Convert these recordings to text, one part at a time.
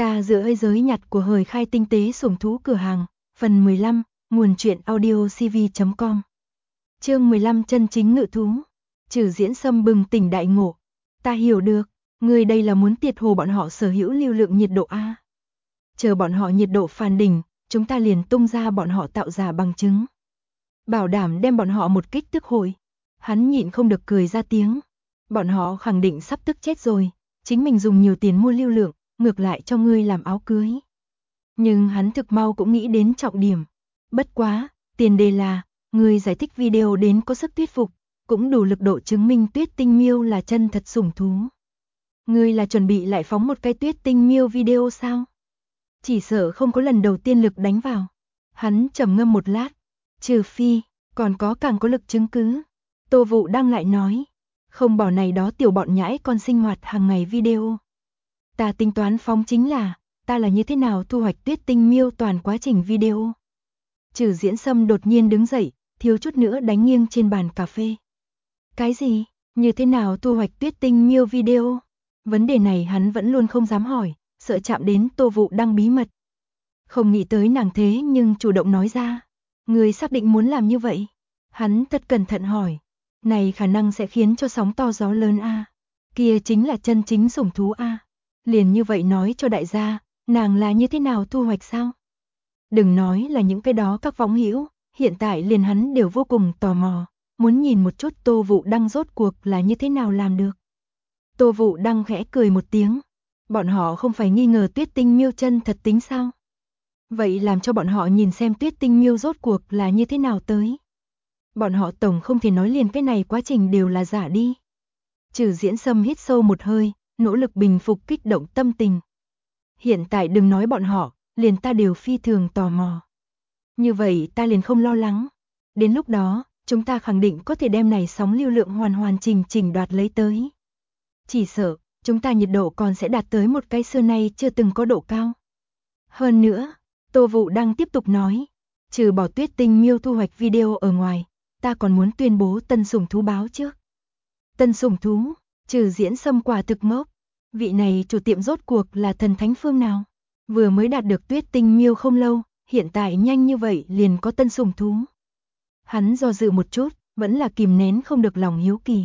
Ta giữa hơi giới nhặt của hời khai tinh tế sủng thú cửa hàng, phần 15, nguồn truyện audio cv.com. Chương 15 chân chính ngự thú. Trừ Diễn Sâm bừng tỉnh đại ngộ. Ta hiểu được, người đây là muốn tiệt hồ bọn họ sở hữu lưu lượng nhiệt độ A. Chờ bọn họ nhiệt độ phàn đỉnh, chúng ta liền tung ra bọn họ tạo ra bằng chứng. Bảo đảm đem bọn họ một kích tức hồi. Hắn nhịn không được cười ra tiếng. Bọn họ khẳng định sắp tức chết rồi, chính mình dùng nhiều tiền mua lưu lượng, ngược lại cho ngươi làm áo cưới. Nhưng hắn thực mau cũng nghĩ đến trọng điểm. Bất quá, tiền đề là, ngươi giải thích video đến có sức thuyết phục, cũng đủ lực độ chứng minh Tuyết Tinh Miêu là chân thật sủng thú. Ngươi là chuẩn bị lại phóng một cái Tuyết Tinh Miêu video sao? Chỉ sợ không có lần đầu tiên lực đánh vào. Hắn trầm ngâm một lát, trừ phi, còn có càng có lực chứng cứ. Tô Vụ Đăng lại nói, không bỏ này đó tiểu bọn nhãi con sinh hoạt hàng ngày video. Ta tính toán phóng chính là, ta là như thế nào thu hoạch Tuyết Tinh Miêu toàn quá trình video. Trừ Diễn Sâm đột nhiên đứng dậy, thiếu chút nữa đánh nghiêng trên bàn cà phê. Cái gì? Như thế nào thu hoạch Tuyết Tinh Miêu video? Vấn đề này hắn vẫn luôn không dám hỏi, sợ chạm đến Tô Vụ Đăng bí mật. Không nghĩ tới nàng thế nhưng chủ động nói ra. Người xác định muốn làm như vậy? Hắn thật cẩn thận hỏi. Này khả năng sẽ khiến cho sóng to gió lớn a. Kia chính là chân chính sủng thú a. Liền như vậy nói cho đại gia, nàng là như thế nào thu hoạch sao? Đừng nói là những cái đó các võng hữu, hiện tại liền hắn đều vô cùng tò mò, muốn nhìn một chút Tô Vụ Đăng rốt cuộc là như thế nào làm được. Tô Vụ Đăng khẽ cười một tiếng, bọn họ không phải nghi ngờ Tuyết Tinh Miêu chân thật tính sao? Vậy làm cho bọn họ nhìn xem Tuyết Tinh Miêu rốt cuộc là như thế nào tới. Bọn họ tổng không thể nói liền cái này quá trình đều là giả đi. Trừ Diễn Sâm hít sâu một hơi, nỗ lực bình phục kích động tâm tình. Hiện tại đừng nói bọn họ, liền ta đều phi thường tò mò. Như vậy ta liền không lo lắng. Đến lúc đó, chúng ta khẳng định có thể đem này sóng lưu lượng hoàn chỉnh đoạt lấy tới. Chỉ sợ, chúng ta nhiệt độ còn sẽ đạt tới một cái xưa nay chưa từng có độ cao. Hơn nữa, Tô Vụ Đăng tiếp tục nói, trừ bỏ Tuyết Tinh Miêu thu hoạch video ở ngoài, ta còn muốn tuyên bố tân sủng thú báo trước. Tân sủng thú, Trừ Diễn Sâm quả thực ngốc. Vị này chủ tiệm rốt cuộc là thần thánh phương nào? Vừa mới đạt được Tuyết Tinh Miêu không lâu, hiện tại nhanh như vậy liền có tân sủng thú. Hắn do dự một chút, vẫn là kìm nén không được lòng hiếu kỳ.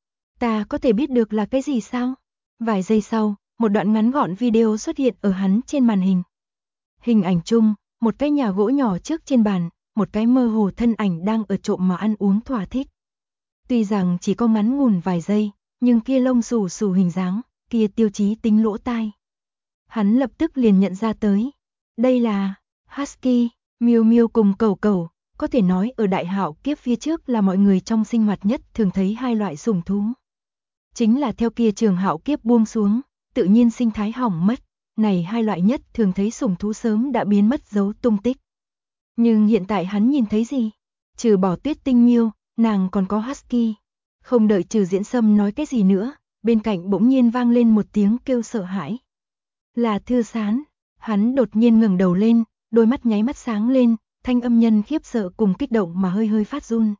Ta có thể biết được là cái gì sao? Vài giây sau, một đoạn ngắn gọn video xuất hiện ở hắn trên màn hình. Hình ảnh chung, một cái nhà gỗ nhỏ trước trên bàn, một cái mơ hồ thân ảnh đang ở trộm mà ăn uống thỏa thích. Tuy rằng chỉ có ngắn ngủn vài giây, nhưng kia lông xù xù hình dáng, kia tiêu chí tính lỗ tai. Hắn lập tức liền nhận ra tới. Đây là Husky, Miêu Miêu cùng Cẩu Cẩu, có thể nói ở đại hạo kiếp phía trước là mọi người trong sinh hoạt nhất thường thấy hai loại sủng thú. Chính là theo kia trường hạo kiếp buông xuống, tự nhiên sinh thái hỏng mất, này hai loại nhất thường thấy sủng thú sớm đã biến mất dấu tung tích. Nhưng hiện tại hắn nhìn thấy gì? Trừ bỏ Tuyết Tinh Miêu, nàng còn có Husky. Không đợi Trừ Diễn Sâm nói cái gì nữa, bên cạnh bỗng nhiên vang lên một tiếng kêu sợ hãi. Là Thư Sán. Hắn đột nhiên ngẩng đầu lên, đôi mắt nháy mắt sáng lên, thanh âm nhân khiếp sợ cùng kích động mà hơi phát run.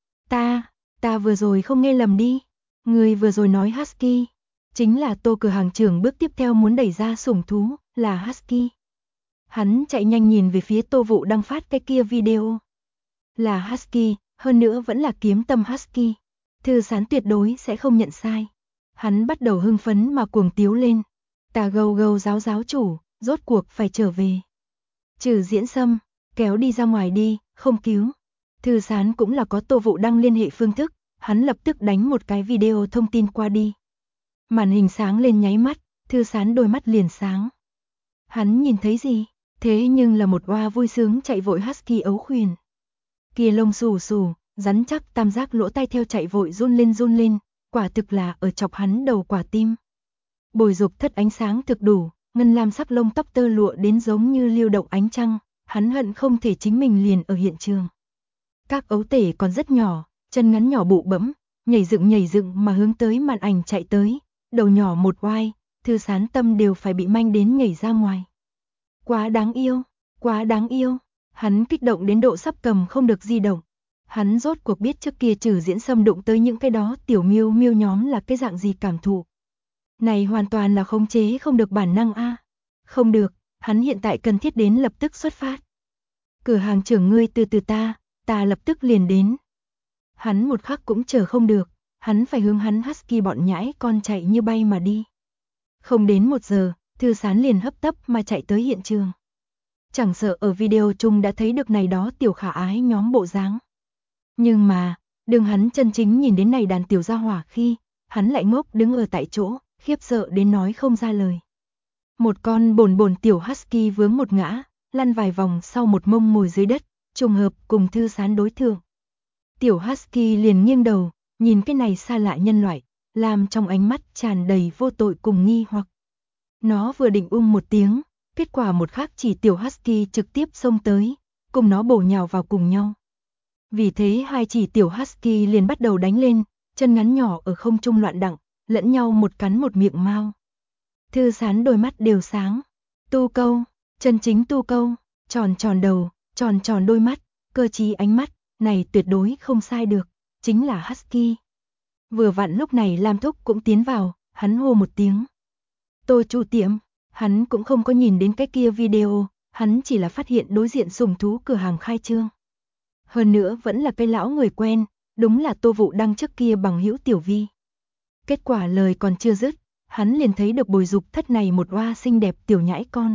Ta vừa rồi không nghe lầm đi. Người vừa rồi nói Husky. Chính là Tô cửa hàng trưởng bước tiếp theo muốn đẩy ra sủng thú, là Husky. Hắn chạy nhanh nhìn về phía Tô Vụ Đăng phát cái kia video. Là Husky, hơn nữa vẫn là kiếm tâm Husky. Thư Sán tuyệt đối sẽ không nhận sai. Hắn bắt đầu hưng phấn mà cuồng tiếu lên. Ta gâu gâu giáo chủ, rốt cuộc phải trở về. Trừ Diễn Sâm, kéo đi ra ngoài đi, không cứu. Thư Sán cũng là có Tô Vụ Đăng liên hệ phương thức, hắn lập tức đánh một cái video thông tin qua đi. Màn hình sáng lên nháy mắt, Thư Sán đôi mắt liền sáng. Hắn nhìn thấy gì? Thế nhưng là một oa vui sướng chạy vội Husky ấu khuyển. Kia lông xù xù, rắn chắc tam giác lỗ tai theo chạy vội run lên, quả thực là ở chọc hắn đầu quả tim. Bồi dục thất ánh sáng thực đủ, ngân lam sắc lông tóc tơ lụa đến giống như lưu động ánh trăng, hắn hận không thể chính mình liền ở hiện trường. Các ấu tể còn rất nhỏ, chân ngắn nhỏ bụ bẫm, nhảy dựng mà hướng tới màn ảnh chạy tới, đầu nhỏ một oai, Thư Sán tâm đều phải bị manh đến nhảy ra ngoài. Quá đáng yêu, hắn kích động đến độ sắp cầm không được di động. Hắn rốt cuộc biết trước kia Trừ Diễn Sâm đụng tới những cái đó tiểu miêu miêu nhóm là cái dạng gì cảm thụ. Này hoàn toàn là khống chế không được bản năng a. Không được, hắn hiện tại cần thiết đến lập tức xuất phát. Cửa hàng trưởng ngươi từ từ ta lập tức liền đến. Hắn một khắc cũng chờ không được, hắn phải hướng hắn husky bọn nhãi con chạy như bay mà đi. Không đến 1 giờ, Thư Sán liền hấp tấp mà chạy tới hiện trường. Chẳng sợ ở video chung đã thấy được này đó tiểu khả ái nhóm bộ dáng. Nhưng mà, đừng hắn chân chính nhìn đến này đàn tiểu gia hỏa khi, hắn lại ngốc đứng ở tại chỗ, khiếp sợ đến nói không ra lời. Một con bồn bồn tiểu husky vướng một ngã, lăn vài vòng sau một mông ngồi dưới đất, trùng hợp cùng Thư Sán đối thượng. Tiểu husky liền nghiêng đầu, nhìn cái này xa lạ nhân loại, làm trong ánh mắt tràn đầy vô tội cùng nghi hoặc. Nó vừa định một tiếng, kết quả một khắc chỉ tiểu husky trực tiếp xông tới, cùng nó bổ nhào vào cùng nhau. Vì thế hai chỉ tiểu husky liền bắt đầu đánh lên, chân ngắn nhỏ ở không trung loạn đặng, lẫn nhau một cắn một miệng mao. Thư Sán đôi mắt đều sáng. Tu câu, chân chính tu câu, tròn tròn đầu, tròn tròn đôi mắt, cơ trí ánh mắt, này tuyệt đối không sai được, chính là husky. Vừa vặn lúc này Lam Thúc cũng tiến vào, hắn hô một tiếng. Tô chủ tiệm, hắn cũng không có nhìn đến cái kia video, hắn chỉ là phát hiện đối diện sủng thú cửa hàng khai trương. Hơn nữa vẫn là cái lão người quen, đúng là Tô Vũ Đăng trước kia bằng hữu Tiểu Vi. Kết quả lời còn chưa dứt, hắn liền thấy được bồi dục thất này một oa xinh đẹp tiểu nhãi con.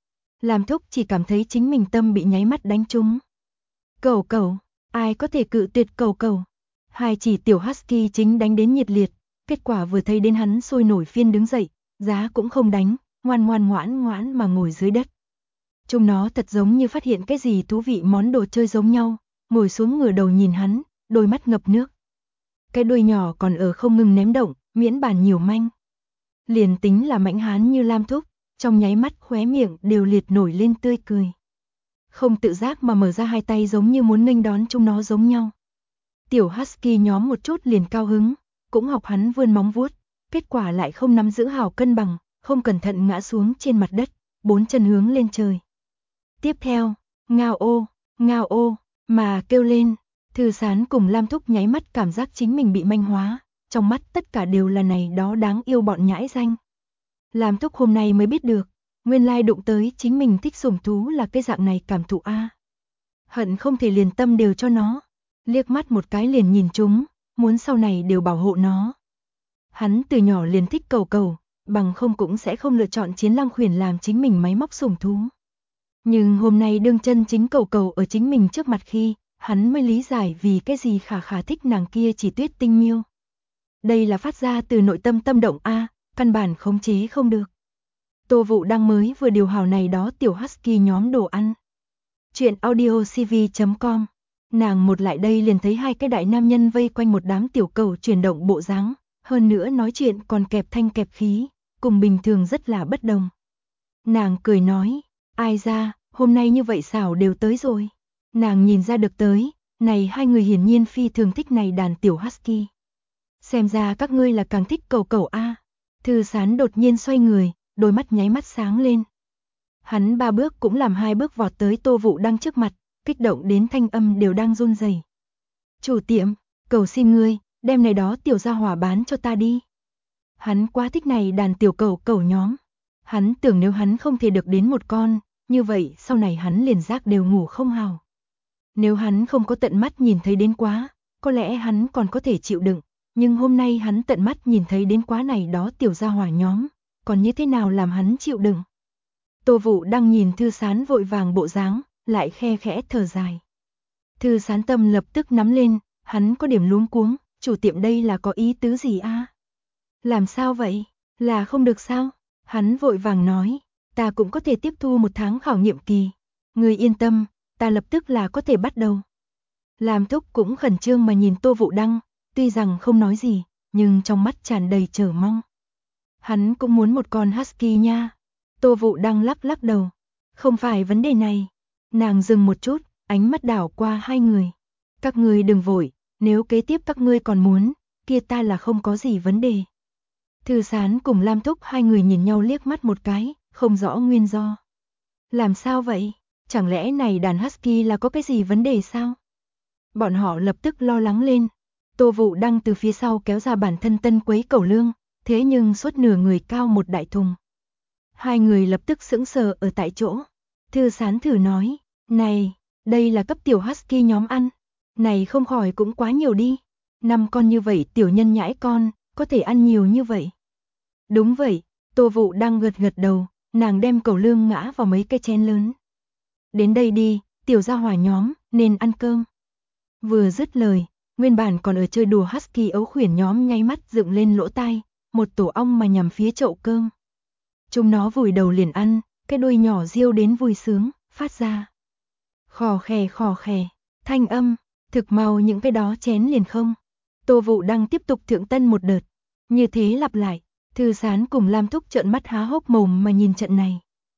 Lam Thúc chỉ cảm thấy chính mình tâm bị nháy mắt đánh trúng. Cẩu cẩu, ai có thể cự tuyệt cẩu cẩu. Hai chỉ tiểu husky chính đánh đến nhiệt liệt, kết quả vừa thấy đến hắn sôi nổi phiên đứng dậy, giá cũng không đánh, ngoan ngoãn mà ngồi dưới đất. Chúng nó thật giống như phát hiện cái gì thú vị món đồ chơi giống nhau, ngồi xuống ngửa đầu nhìn hắn, đôi mắt ngập nước. Cái đuôi nhỏ còn ở không ngừng ném động, miễn bàn nhiều manh. Liền tính là mãnh hán như Lam Thúc, trong nháy mắt khóe miệng đều liệt nổi lên tươi cười. Không tự giác mà mở ra hai tay giống như muốn nghênh đón chúng nó giống nhau. Tiểu husky nhóm một chút liền cao hứng, cũng học hắn vươn móng vuốt, kết quả lại không nắm giữ hảo cân bằng, không cẩn thận ngã xuống trên mặt đất, 4 chân hướng lên trời. Tiếp theo, ngao ô, mà kêu lên, Thư Sán cùng Lam Thúc nháy mắt cảm giác chính mình bị manh hóa, trong mắt tất cả đều là này đó đáng yêu bọn nhãi danh. Lam Thúc hôm nay mới biết được, nguyên lai đụng tới chính mình thích sủng thú là cái dạng này cảm thụ a. Hận không thể liền tâm đều cho nó, liếc mắt một cái liền nhìn chúng, muốn sau này đều bảo hộ nó. Hắn từ nhỏ liền thích cẩu cẩu, bằng không cũng sẽ không lựa chọn Chiến Lang Khuyển làm chính mình máy móc sủng thú. Nhưng hôm nay đương chân chính cẩu cẩu ở chính mình trước mặt khi, hắn mới lý giải vì cái gì Khả Khả thích nàng kia Chỉ Tuyết Tinh Miêu. Đây là phát ra từ nội tâm tâm động a, căn bản khống chế không được. Tô Vũ Đăng mới vừa điều hảo này đó tiểu husky nhóm đồ ăn. Chuyện audiocv.com. Nàng một lại đây liền thấy hai cái đại nam nhân vây quanh một đám tiểu cẩu chuyển động bộ dáng, hơn nữa nói chuyện còn kẹp thanh kẹp khí, cùng bình thường rất là bất đồng. Nàng cười nói, ai ra, hôm nay như vậy xảo đều tới rồi. Nàng nhìn ra được tới, này hai người hiển nhiên phi thường thích này đàn tiểu husky. Xem ra các ngươi là càng thích cẩu cẩu a. Thư Sán đột nhiên xoay người, đôi mắt nháy mắt sáng lên. Hắn 3 bước cũng làm 2 bước vọt tới Tô Vũ Đăng trước mặt, kích động đến thanh âm đều đang run rẩy. Chủ tiệm, cầu xin ngươi, đem này đó tiểu gia hỏa bán cho ta đi. Hắn quá thích này đàn tiểu cẩu cẩu nhóm. Hắn tưởng nếu hắn không thể được đến một con, như vậy sau này hắn liền giác đều ngủ không hào. Nếu hắn không có tận mắt nhìn thấy đến quá, có lẽ hắn còn có thể chịu đựng, nhưng hôm nay hắn tận mắt nhìn thấy đến quá này đó tiểu gia hỏa nhóm, còn như thế nào làm hắn chịu đựng. Tô Vũ Đăng nhìn Thư Sán vội vàng bộ dáng, lại khe khẽ thở dài. Thư Sán tâm lập tức nắm lên, hắn có điểm luống cuống, chủ tiệm đây là có ý tứ gì a? Làm sao vậy? Là không được sao? Hắn vội vàng nói, ta cũng có thể tiếp thu 1 tháng khảo nghiệm kỳ. Ngươi yên tâm, ta lập tức là có thể bắt đầu. Lam Thúc cũng khẩn trương mà nhìn Tô Vũ Đăng, tuy rằng không nói gì, nhưng trong mắt tràn đầy chờ mong. Hắn cũng muốn một con husky nha. Tô Vũ Đăng lắc lắc đầu. Không phải vấn đề này. Nàng dừng một chút, ánh mắt đảo qua hai người. Các ngươi đừng vội, nếu kế tiếp các ngươi còn muốn, kia ta là không có gì vấn đề. Thư Sán cùng Lam Thúc hai người nhìn nhau liếc mắt một cái, không rõ nguyên do. Làm sao vậy? Chẳng lẽ này đàn husky là có cái gì vấn đề sao? Bọn họ lập tức lo lắng lên. Tô Vũ Đăng từ phía sau kéo ra bản thân tân quấy cẩu lương, thế nhưng suốt nửa người cao một đại thùng. Hai người lập tức sững sờ ở tại chỗ. Thư Sán thử nói, này, đây là cấp tiểu husky nhóm ăn. Này không khỏi cũng quá nhiều đi. 5 con như vậy tiểu nhân nhãi con, có thể ăn nhiều như vậy. Đúng vậy, Tô Vụ đang gật gật đầu, nàng đem cẩu lương ngã vào mấy cái chén lớn. Đến đây đi, tiểu gia hỏa nhóm, nên ăn cơm. Vừa dứt lời, nguyên bản còn ở chơi đùa husky ấu khuyển nhóm nháy mắt dựng lên lỗ tai, một tổ ong mà nhằm phía chậu cơm. Chúng nó vùi đầu liền ăn, cái đuôi nhỏ riêu đến vui sướng, phát ra khò khè, thanh âm, thực mau những cái đó chén liền không. Tô Vụ đang tiếp tục thượng tân một đợt, như thế lặp lại, Thư Sán cùng Lam Thúc trợn mắt há hốc mồm mà nhìn trận này.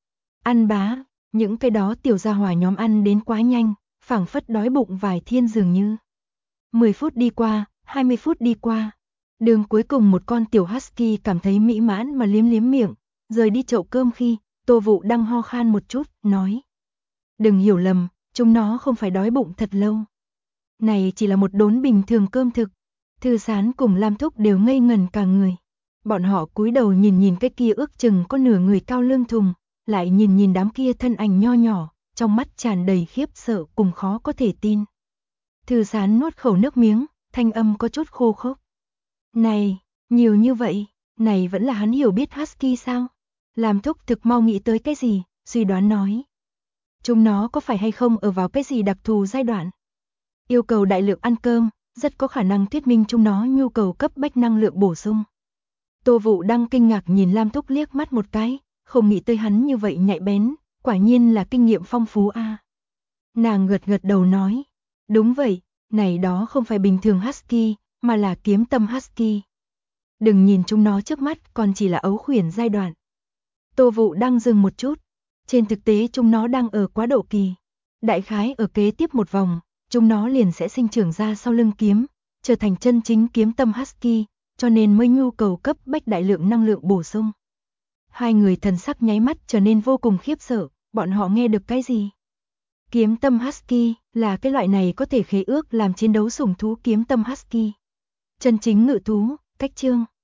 Ăn bá, những cái đó tiểu gia hỏa nhóm ăn đến quá nhanh, phảng phất đói bụng vài thiên dường như. 10 phút đi qua, 20 phút đi qua. Đường cuối cùng một con tiểu husky cảm thấy mỹ mãn mà liếm liếm miệng, rời đi chậu cơm khi, Tô Vụ đang ho khan một chút, nói. Đừng hiểu lầm, chúng nó không phải đói bụng thật lâu. Này chỉ là một đốn bình thường cơm thực. Thư Sán cùng Lam Thúc đều ngây ngẩn cả người. Bọn họ cúi đầu nhìn nhìn cái kia ước chừng có nửa người cao lưng thùng, lại nhìn nhìn đám kia thân ảnh nho nhỏ, trong mắt tràn đầy khiếp sợ cùng khó có thể tin. Thư Sán nuốt khẩu nước miếng, thanh âm có chút khô khốc. Này, nhiều như vậy, này vẫn là hắn hiểu biết husky sao? Lam Thúc thực mau nghĩ tới cái gì, suy đoán nói. Chúng nó có phải hay không ở vào cái gì đặc thù giai đoạn? Yêu cầu đại lượng ăn cơm, rất có khả năng thuyết minh chúng nó nhu cầu cấp bách năng lượng bổ sung. Tô Vụ đang kinh ngạc nhìn Lam Thúc liếc mắt một cái, không nghĩ tới hắn như vậy nhạy bén, quả nhiên là kinh nghiệm phong phú a. Nàng gật gật đầu nói, đúng vậy, này đó không phải bình thường husky, mà là kiếm tâm husky. Đừng nhìn chúng nó trước mắt còn chỉ là ấu khuyển giai đoạn. Tô Vụ đang dừng một chút, trên thực tế chúng nó đang ở quá độ kỳ. Đại khái ở kế tiếp một vòng, chúng nó liền sẽ sinh trưởng ra sau lưng kiếm, trở thành chân chính kiếm tâm husky, cho nên mới nhu cầu cấp bách đại lượng năng lượng bổ sung. Hai người thần sắc nháy mắt trở nên vô cùng khiếp sợ, bọn họ nghe được cái gì? Kiếm tâm husky là cái loại này có thể khế ước làm chiến đấu sủng thú kiếm tâm husky. Chân chính ngự thú, cách chương